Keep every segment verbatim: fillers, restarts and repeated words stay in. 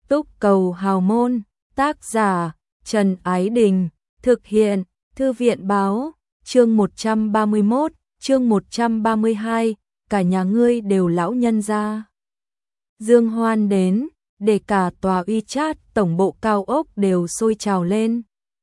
Túc Cầu Hào Môn, tác giả Trần Ái Đình, thực hiện Thư viện Báo, chương một trăm ba mươi mốt, chương một trăm ba mươi hai, cả nhà ngươi đều lão nhân gia. Dương Hoan đến, để cả tòa WeChat tổng bộ cao ốc đều sôi trào lên.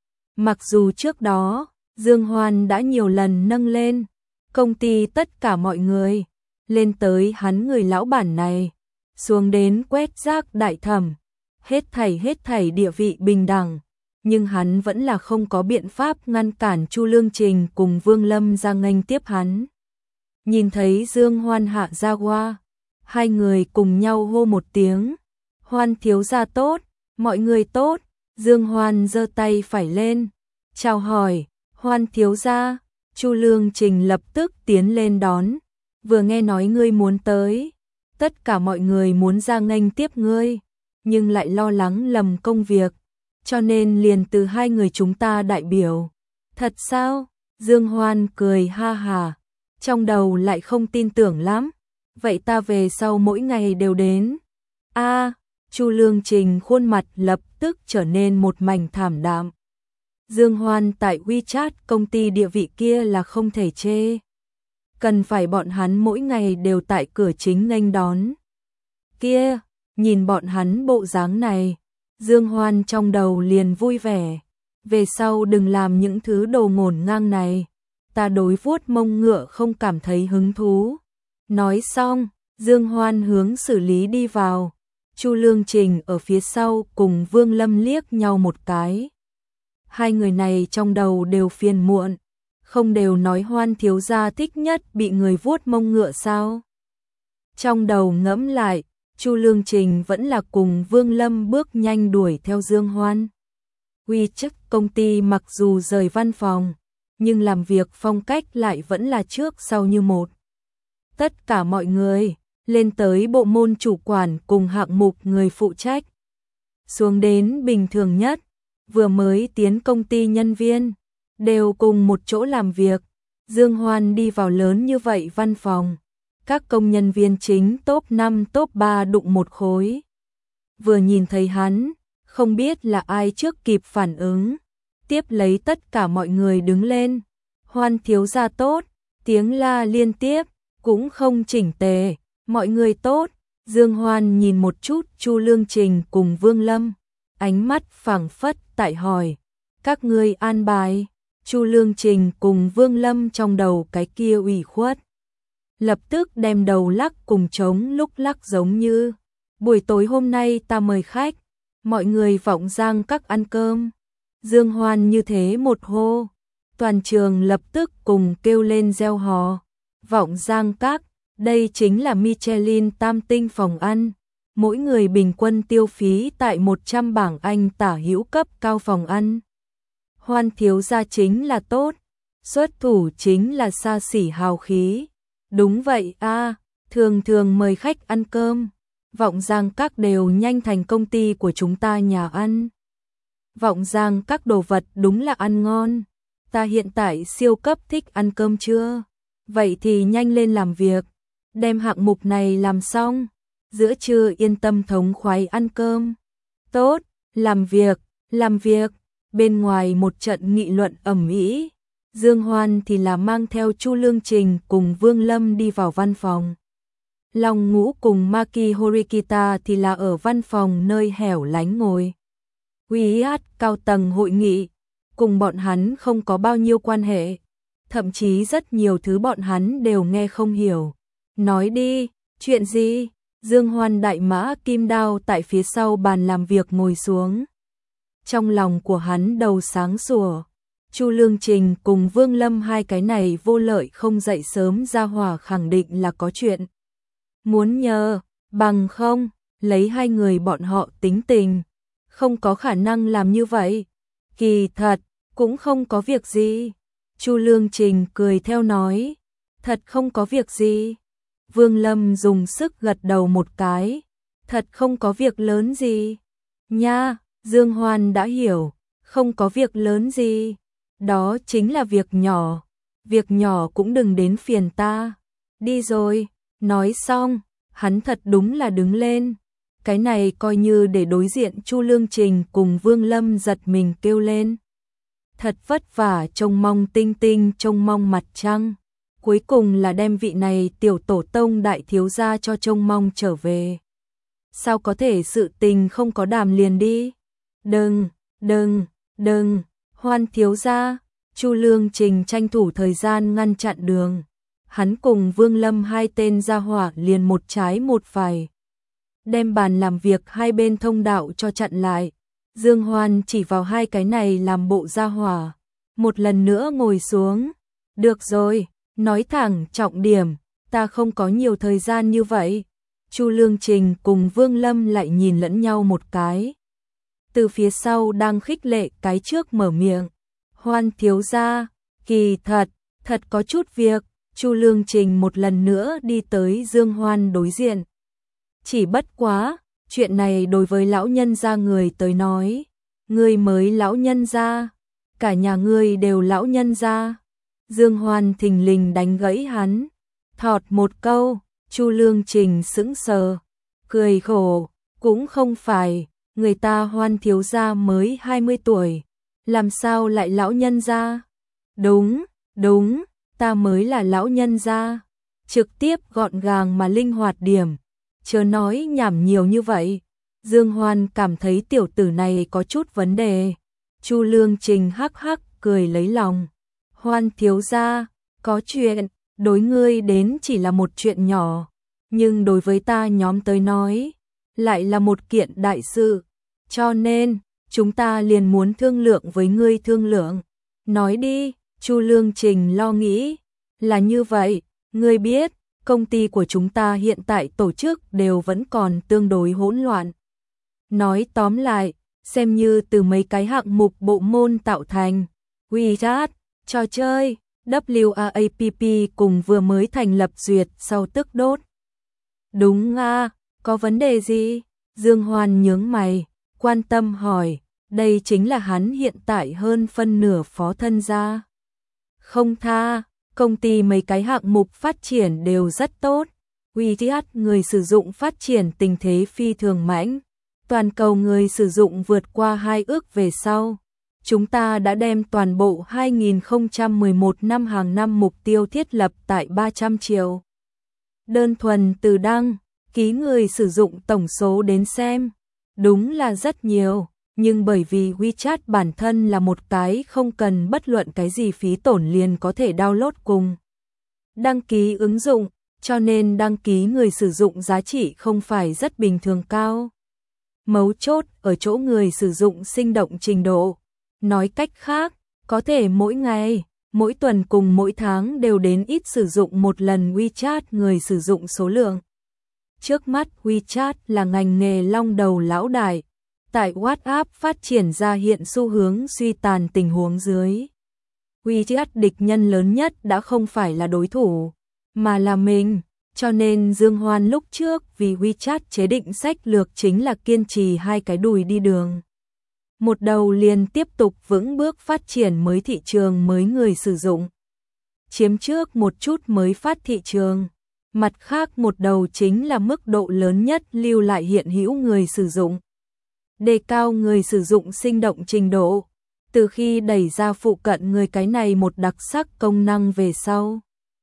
Mặc dù trước đó, Dương Hoan đã nhiều lần nâng lên công ty tất cả mọi người, lên tới hắn người lão bản này, xuống đến quét rác đại thẩm, hết thảy hết thảy địa vị bình đẳng, nhưng hắn vẫn là không có biện pháp ngăn cản Chu Lương Trình cùng Vương Lâm ra nghênh tiếp hắn. Nhìn thấy Dương Hoan hạ ra qua, hai người cùng nhau hô một tiếng, Hoan thiếu gia tốt, mọi người tốt. Dương Hoan giơ tay phải lên, chào hỏi, Hoan thiếu gia. Chu Lương Trình lập tức tiến lên đón, vừa nghe nói ngươi muốn tới, tất cả mọi người muốn ra nghênh tiếp ngươi, nhưng lại lo lắng lầm công việc, cho nên liền từ hai người chúng ta đại biểu. Thật sao? Dương Hoan cười ha hà, trong đầu lại không tin tưởng lắm, vậy ta về sau mỗi ngày đều đến. A, Chu Lương Trình khuôn mặt lập tức trở nên một mảnh thảm đạm. Dương Hoan tại WeChat công ty địa vị kia là không thể chê. Cần phải bọn hắn mỗi ngày đều tại cửa chính nghênh đón. Kia, nhìn bọn hắn bộ dáng này, Dương Hoan trong đầu liền vui vẻ. Về sau đừng làm những thứ đồ ngổn ngang này, ta đối vuốt mông ngựa không cảm thấy hứng thú. Nói xong, Dương Hoan hướng xử lý đi vào. Chu Lương Trình ở phía sau cùng Vương Lâm liếc nhau một cái. Hai người này trong đầu đều phiền muộn, không đều nói Hoan thiếu gia thích nhất bị người vuốt mông ngựa sao? Trong đầu ngẫm lại, Chu Lương Trình vẫn là cùng Vương Lâm bước nhanh đuổi theo Dương Hoan. WeChat công ty mặc dù rời văn phòng, nhưng làm việc phong cách lại vẫn là trước sau như một. Tất cả mọi người, lên tới bộ môn chủ quản cùng hạng mục người phụ trách, xuống đến bình thường nhất, vừa mới tiến công ty nhân viên, đều cùng một chỗ làm việc. Dương Hoan đi vào lớn như vậy văn phòng, các công nhân viên chính top năm top ba đụng một khối. Vừa nhìn thấy hắn, không biết là ai trước kịp phản ứng, tiếp lấy tất cả mọi người đứng lên. Hoan thiếu gia tốt, tiếng la liên tiếp, cũng không chỉnh tề, mọi người tốt. Dương Hoan nhìn một chút Chu Lương Trình cùng Vương Lâm, ánh mắt phảng phất tại hỏi, các ngươi an bài. Chu Lương Trình cùng Vương Lâm trong đầu cái kia ủy khuất, lập tức đem đầu lắc cùng trống lúc lắc giống như, buổi tối hôm nay ta mời khách, mọi người vọng giang các ăn cơm. Dương Hoan như thế một hô, toàn trường lập tức cùng kêu lên reo hò. Vọng giang các, đây chính là Michelin tam tinh phòng ăn, mỗi người bình quân tiêu phí tại một trăm bảng Anh tả hữu cấp cao phòng ăn. Hoan thiếu gia chính là tốt, xuất thủ chính là xa xỉ hào khí. Đúng vậy a, à, thường thường mời khách ăn cơm, Vọng Giang các đều nhanh thành công ty của chúng ta nhà ăn. Vọng Giang các đồ vật đúng là ăn ngon, ta hiện tại siêu cấp thích ăn cơm trưa. Vậy thì nhanh lên làm việc, đem hạng mục này làm xong, giữa trưa yên tâm thống khoái ăn cơm. Tốt, làm việc, làm việc. Bên ngoài một trận nghị luận ầm ĩ, Dương Hoan thì là mang theo Chu Lương Trình cùng Vương Lâm đi vào văn phòng. Long Ngũ cùng Maki Horikita thì là ở văn phòng nơi hẻo lánh ngồi. WeChat cao tầng hội nghị, cùng bọn hắn không có bao nhiêu quan hệ, thậm chí rất nhiều thứ bọn hắn đều nghe không hiểu. Nói đi, chuyện gì? Dương Hoan đại mã kim đao tại phía sau bàn làm việc ngồi xuống. Trong lòng của hắn đầu sáng sủa, Chu Lương Trình cùng Vương Lâm hai cái này vô lợi không dậy sớm ra hỏa khẳng định là có chuyện muốn nhờ, bằng không, lấy hai người bọn họ tính tình, không có khả năng làm như vậy. Kỳ thật, cũng không có việc gì. Chu Lương Trình cười theo nói, thật không có việc gì. Vương Lâm dùng sức gật đầu một cái, thật không có việc lớn gì. Nha, Dương Hoan đã hiểu, không có việc lớn gì, đó chính là việc nhỏ, việc nhỏ cũng đừng đến phiền ta. Đi rồi, nói xong, hắn thật đúng là đứng lên, Cái này coi như để đối diện Chu Lương Trình cùng Vương Lâm giật mình kêu lên. Thật vất vả trông mong tinh tinh trông mong mặt trăng. Cuối cùng là đem vị này tiểu tổ tông đại thiếu gia cho trông mong trở về. Sao có thể sự tình không có đàm liền đi? Đừng, đừng, đừng, Hoan thiếu gia. Chu Lương Trình tranh thủ thời gian ngăn chặn đường. Hắn cùng Vương Lâm hai tên gia hỏa liền một trái một phải. Đem bàn làm việc hai bên thông đạo cho chặn lại. Dương Hoan chỉ vào hai cái này làm bộ gia hỏa. Một lần nữa ngồi xuống. Được rồi, nói thẳng trọng điểm, ta không có nhiều thời gian như vậy. Chu Lương Trình cùng Vương Lâm lại nhìn lẫn nhau một cái. Từ phía sau đang khích lệ cái trước mở miệng. Hoan thiếu gia, kỳ thật, thật có chút việc. Chu Lương Trình một lần nữa đi tới Dương Hoan đối diện. Chỉ bất quá, chuyện này đối với lão nhân gia người tới nói. Ngươi mới lão nhân gia, cả nhà ngươi đều lão nhân gia. Dương Hoan thình lình đánh gãy hắn. Thọt một câu, Chu Lương Trình sững sờ, cười khổ, cũng không phải, người ta Hoan thiếu gia mới hai mươi tuổi, làm sao lại lão nhân gia? Đúng, đúng, ta mới là lão nhân gia. Trực tiếp gọn gàng mà linh hoạt điểm, chớ nói nhảm nhiều như vậy. Dương Hoan cảm thấy tiểu tử này có chút vấn đề. Chu Lương Trình hắc hắc cười lấy lòng. Hoan thiếu gia, có chuyện, đối ngươi đến chỉ là một chuyện nhỏ, nhưng đối với ta nhóm tới nói, lại là một kiện đại sự, cho nên, chúng ta liền muốn thương lượng với ngươi thương lượng. Nói đi, Chu Lương Trình lo nghĩ, là như vậy, ngươi biết, công ty của chúng ta hiện tại tổ chức đều vẫn còn tương đối hỗn loạn. Nói tóm lại, xem như từ mấy cái hạng mục bộ môn tạo thành, WeChat, trò chơi, vê kép a pê cùng vừa mới thành lập duyệt sau tức đốt. Đúng à, có vấn đề gì? Dương Hoan nhướng mày, quan tâm hỏi, đây chính là hắn hiện tại hơn phân nửa phó thân gia. Không tha, công ty mấy cái hạng mục phát triển đều rất tốt. WeChat người sử dụng phát triển tình thế phi thường mãnh. Toàn cầu người sử dụng vượt qua hai ước về sau. Chúng ta đã đem toàn bộ hai nghìn không trăm mười một năm hàng năm mục tiêu thiết lập tại ba trăm triệu. Đơn thuần từ đăng ký người sử dụng tổng số đến xem, đúng là rất nhiều, nhưng bởi vì WeChat bản thân là một cái không cần bất luận cái gì phí tổn liền có thể download cùng đăng ký ứng dụng, cho nên đăng ký người sử dụng giá trị không phải rất bình thường cao. Mấu chốt ở chỗ người sử dụng sinh động trình độ. Nói cách khác, có thể mỗi ngày, mỗi tuần cùng mỗi tháng đều đến ít sử dụng một lần WeChat người sử dụng số lượng. Trước mắt WeChat là ngành nghề long đầu lão đại. Tại WhatsApp phát triển ra hiện xu hướng suy tàn tình huống dưới. WeChat địch nhân lớn nhất đã không phải là đối thủ, mà là mình. Cho nên Dương Hoan lúc trước vì WeChat chế định sách lược chính là kiên trì hai cái đùi đi đường. Một đầu liền tiếp tục vững bước phát triển mới thị trường mới người sử dụng. Chiếm trước một chút mới phát thị trường. Mặt khác một đầu chính là mức độ lớn nhất lưu lại hiện hữu người sử dụng. Đề cao người sử dụng sinh động trình độ. Từ khi đẩy ra phụ cận người cái này một đặc sắc công năng về sau.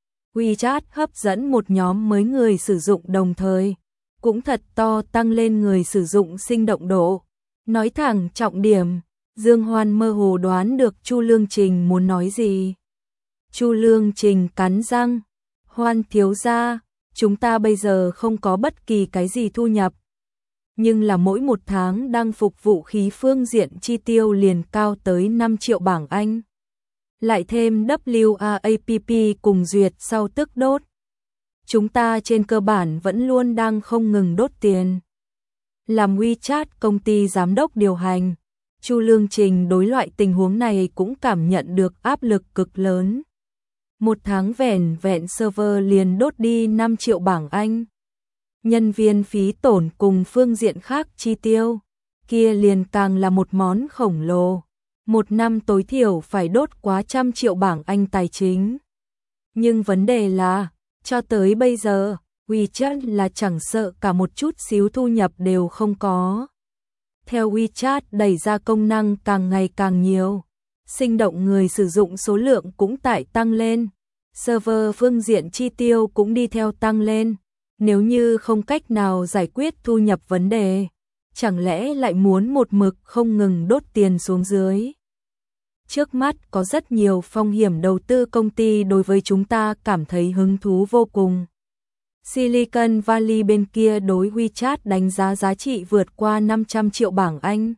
WeChat hấp dẫn một nhóm mới người sử dụng đồng thời. Cũng thật to tăng lên người sử dụng sinh động độ. Nói thẳng trọng điểm, Dương Hoan mơ hồ đoán được Chu Lương Trình muốn nói gì. Chu Lương Trình cắn răng, Hoan thiếu gia, chúng ta bây giờ không có bất kỳ cái gì thu nhập. Nhưng là mỗi một tháng đang phục vụ khí phương diện chi tiêu liền cao tới năm triệu bảng Anh. Lại thêm vê kép a pê cùng duyệt sau tức đốt. Chúng ta trên cơ bản vẫn luôn đang không ngừng đốt tiền. Làm WeChat công ty giám đốc điều hành, Chu Lương Trình đối loại tình huống này cũng cảm nhận được áp lực cực lớn. Một tháng vẻn vẹn server liền đốt đi năm triệu bảng Anh. Nhân viên phí tổn cùng phương diện khác chi tiêu, kia liền càng là một món khổng lồ. Một năm tối thiểu phải đốt quá trăm triệu bảng Anh tài chính. Nhưng vấn đề là, cho tới bây giờ, WeChat là chẳng sợ cả một chút xíu thu nhập đều không có. Theo WeChat đẩy ra công năng càng ngày càng nhiều, sinh động người sử dụng số lượng cũng tại tăng lên, server phương diện chi tiêu cũng đi theo tăng lên. Nếu như không cách nào giải quyết thu nhập vấn đề, chẳng lẽ lại muốn một mực không ngừng đốt tiền xuống dưới? Trước mắt có rất nhiều phong hiểm đầu tư công ty đối với chúng ta cảm thấy hứng thú vô cùng. Silicon Valley bên kia đối WeChat đánh giá giá trị vượt qua năm trăm triệu bảng Anh.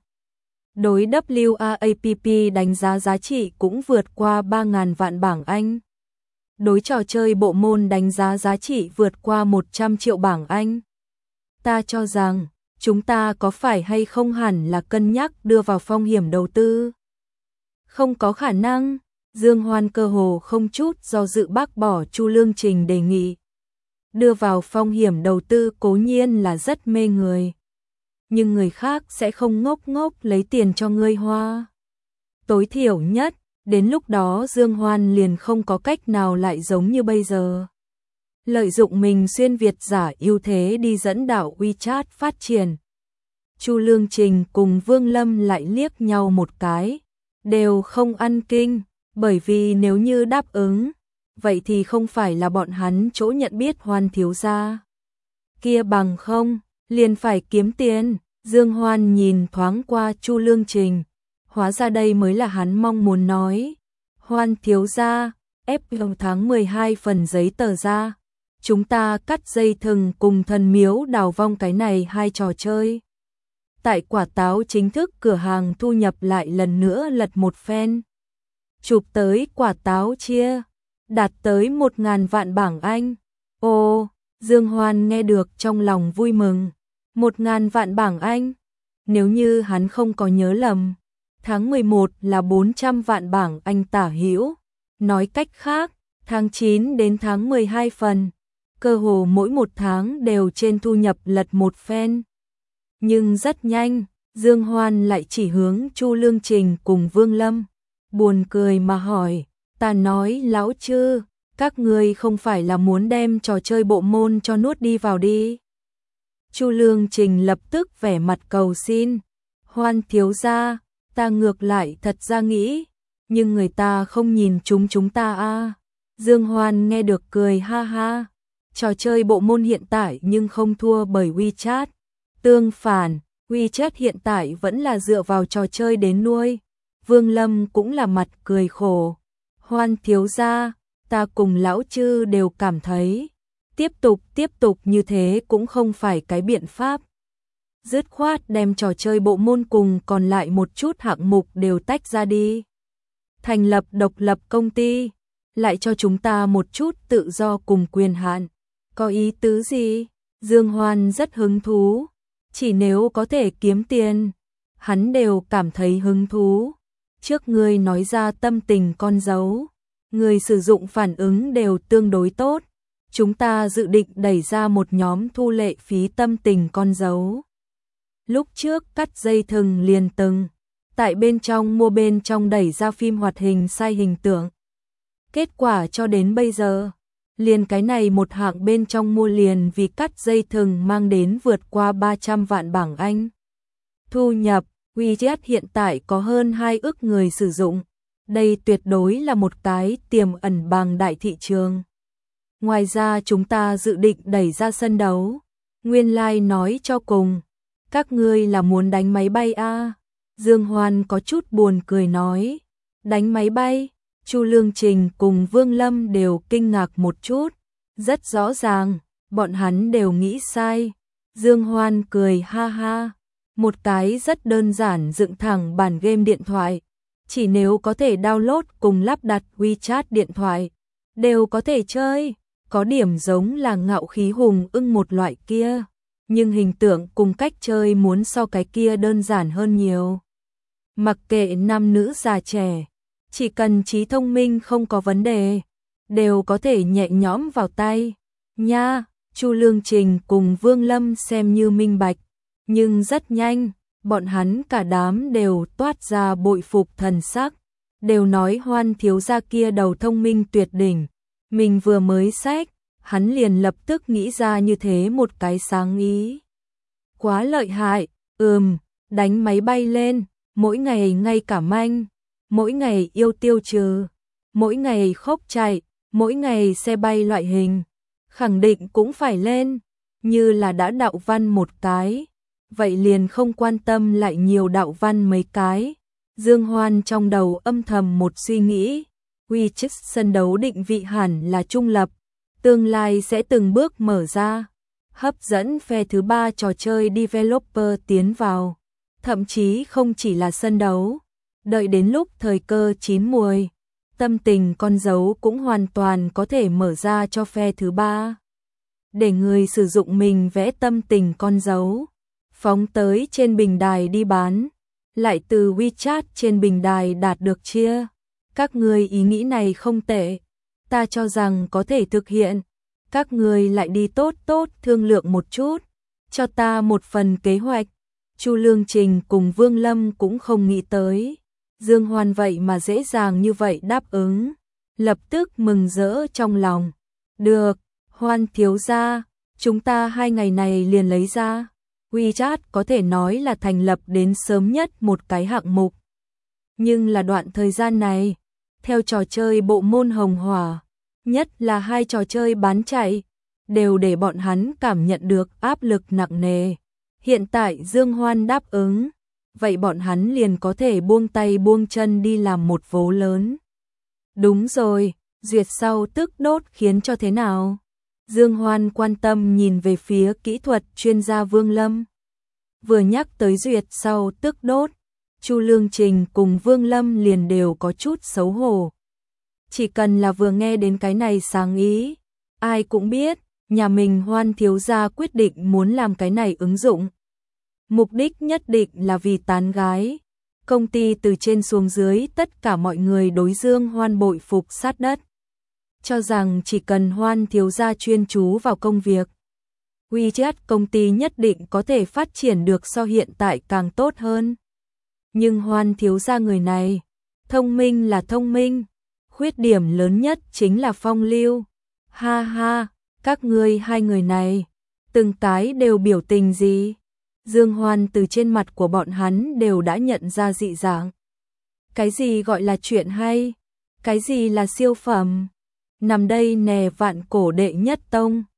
Đối vê kép a pê đánh giá giá trị cũng vượt qua ba nghìn vạn bảng Anh. Đối trò chơi bộ môn đánh giá giá trị vượt qua một trăm triệu bảng Anh. Ta cho rằng, chúng ta có phải hay không hẳn là cân nhắc đưa vào phong hiểm đầu tư? Không có khả năng, Dương Hoan cơ hồ không chút do dự bác bỏ Chu Lương Trình đề nghị. Đưa vào phong hiểm đầu tư cố nhiên là rất mê người. Nhưng người khác sẽ không ngốc ngốc lấy tiền cho ngươi hoa. Tối thiểu nhất, đến lúc đó Dương Hoan liền không có cách nào lại giống như bây giờ. Lợi dụng mình xuyên Việt giả ưu thế đi dẫn đạo WeChat phát triển. Chu Lương Trình cùng Vương Lâm lại liếc nhau một cái, đều không ăn kinh, bởi vì nếu như đáp ứng, vậy thì không phải là bọn hắn chỗ nhận biết Hoan thiếu gia. Kia bằng không, liền phải kiếm tiền. Dương Hoan nhìn thoáng qua Chu Lương Trình, hóa ra đây mới là hắn mong muốn nói. Hoan thiếu gia, ép tháng mười hai phần giấy tờ ra, chúng ta cắt dây thừng cùng thần miếu đào vong cái này hai trò chơi. Tại quả táo chính thức cửa hàng thu nhập lại lần nữa lật một phen. Chụp tới quả táo chia, đạt tới một ngàn vạn bảng Anh. Ồ, Dương Hoan nghe được trong lòng vui mừng. Một ngàn vạn bảng Anh. Nếu như hắn không có nhớ lầm, tháng mười một là bốn trăm vạn bảng Anh tả hữu. Nói cách khác, tháng chín đến tháng mười hai phần, cơ hồ mỗi một tháng đều trên thu nhập lật một phen. Nhưng rất nhanh, Dương Hoan lại chỉ hướng Chu Lương Trình cùng Vương Lâm. Buồn cười mà hỏi, ta nói lão chư, các ngươi không phải là muốn đem trò chơi bộ môn cho nuốt đi vào đi. Chu Lương Trình lập tức vẻ mặt cầu xin, Hoan thiếu gia, ta ngược lại thật ra nghĩ, nhưng người ta không nhìn chúng chúng ta a. Dương Hoan nghe được cười ha ha, trò chơi bộ môn hiện tại nhưng không thua bởi WeChat. Tương phản, WeChat hiện tại vẫn là dựa vào trò chơi đến nuôi. Vương Lâm cũng là mặt cười khổ. Hoan thiếu gia, ta cùng lão chư đều cảm thấy, tiếp tục tiếp tục như thế cũng không phải cái biện pháp. Dứt khoát đem trò chơi bộ môn cùng còn lại một chút hạng mục đều tách ra đi. Thành lập độc lập công ty, lại cho chúng ta một chút tự do cùng quyền hạn. Có ý tứ gì? Dương Hoan rất hứng thú. Chỉ nếu có thể kiếm tiền, hắn đều cảm thấy hứng thú. Trước ngươi nói ra tâm tình con dấu, người sử dụng phản ứng đều tương đối tốt. Chúng ta dự định đẩy ra một nhóm thu lệ phí tâm tình con dấu. Lúc trước cắt dây thừng liền từng, tại bên trong mua bên trong đẩy ra phim hoạt hình sai hình tượng. Kết quả cho đến bây giờ, liền cái này một hạng bên trong mua liền vì cắt dây thừng mang đến vượt qua ba trăm vạn bảng Anh. Thu nhập, WeChat hiện tại có hơn hai ức người sử dụng. Đây tuyệt đối là một cái tiềm ẩn bằng đại thị trường. Ngoài ra chúng ta dự định đẩy ra sân đấu. Nguyên lai like nói cho cùng, các ngươi là muốn đánh máy bay a? À? Dương Hoan có chút buồn cười nói, đánh máy bay? Chu Lương Trình cùng Vương Lâm đều kinh ngạc một chút, rất rõ ràng, bọn hắn đều nghĩ sai. Dương Hoan cười ha ha, một cái rất đơn giản dựng thẳng bản game điện thoại, chỉ nếu có thể download cùng lắp đặt WeChat điện thoại, đều có thể chơi, có điểm giống là ngạo khí hùng ưng một loại kia, nhưng hình tượng cùng cách chơi muốn so cái kia đơn giản hơn nhiều. Mặc kệ nam nữ già trẻ, chỉ cần trí thông minh không có vấn đề, đều có thể nhẹ nhõm vào tay. Nha, Chu Lương Trình cùng Vương Lâm xem như minh bạch, nhưng rất nhanh, bọn hắn cả đám đều toát ra bội phục thần sắc, đều nói Hoan thiếu gia kia đầu thông minh tuyệt đỉnh, mình vừa mới xách, hắn liền lập tức nghĩ ra như thế một cái sáng ý. Quá lợi hại, ừm, đánh máy bay lên, mỗi ngày ngay cả manh, mỗi ngày yêu tiêu trừ, mỗi ngày khốc chạy, mỗi ngày xe bay loại hình, khẳng định cũng phải lên, như là đã đạo văn một cái, vậy liền không quan tâm lại nhiều đạo văn mấy cái. Dương Hoan trong đầu âm thầm một suy nghĩ, WeChat sân đấu định vị hẳn là trung lập, tương lai sẽ từng bước mở ra, hấp dẫn phe thứ ba trò chơi developer tiến vào, thậm chí không chỉ là sân đấu, đợi đến lúc thời cơ chín muồi, tâm tình con dấu cũng hoàn toàn có thể mở ra cho phe thứ ba. Để người sử dụng mình vẽ tâm tình con dấu, phóng tới trên bình đài đi bán, lại từ WeChat trên bình đài đạt được chia. Các người ý nghĩ này không tệ, ta cho rằng có thể thực hiện. Các người lại đi tốt tốt thương lượng một chút, cho ta một phần kế hoạch. Chu Lương Trình cùng Vương Lâm cũng không nghĩ tới. Dương Hoan vậy mà dễ dàng như vậy đáp ứng, lập tức mừng rỡ trong lòng. Được, Hoan thiếu gia, chúng ta hai ngày này liền lấy ra. WeChat có thể nói là thành lập đến sớm nhất một cái hạng mục. Nhưng là đoạn thời gian này, theo trò chơi bộ môn hồng hỏa, nhất là hai trò chơi bán chạy, đều để bọn hắn cảm nhận được áp lực nặng nề. Hiện tại Dương Hoan đáp ứng, vậy bọn hắn liền có thể buông tay buông chân đi làm một vố lớn. Đúng rồi, duyệt sau tức đốt khiến cho thế nào? Dương Hoan quan tâm nhìn về phía kỹ thuật chuyên gia Vương Lâm. Vừa nhắc tới duyệt sau tức đốt, Chu Lương Trình cùng Vương Lâm liền đều có chút xấu hổ. Chỉ cần là vừa nghe đến cái này sáng ý, ai cũng biết, nhà mình Hoan thiếu gia quyết định muốn làm cái này ứng dụng. Mục đích nhất định là vì tán gái. Công ty từ trên xuống dưới tất cả mọi người đối Dương Hoan bội phục sát đất. Cho rằng chỉ cần Hoan thiếu gia chuyên chú vào công việc, WeChat công ty nhất định có thể phát triển được so hiện tại càng tốt hơn. Nhưng Hoan thiếu gia người này, thông minh là thông minh, khuyết điểm lớn nhất chính là phong lưu. Ha ha, các ngươi hai người này, từng cái đều biểu tình gì? Dương Hoan từ trên mặt của bọn hắn đều đã nhận ra dị dạng. Cái gì gọi là chuyện hay? Cái gì là siêu phẩm? Nằm đây nè vạn cổ đệ nhất tông.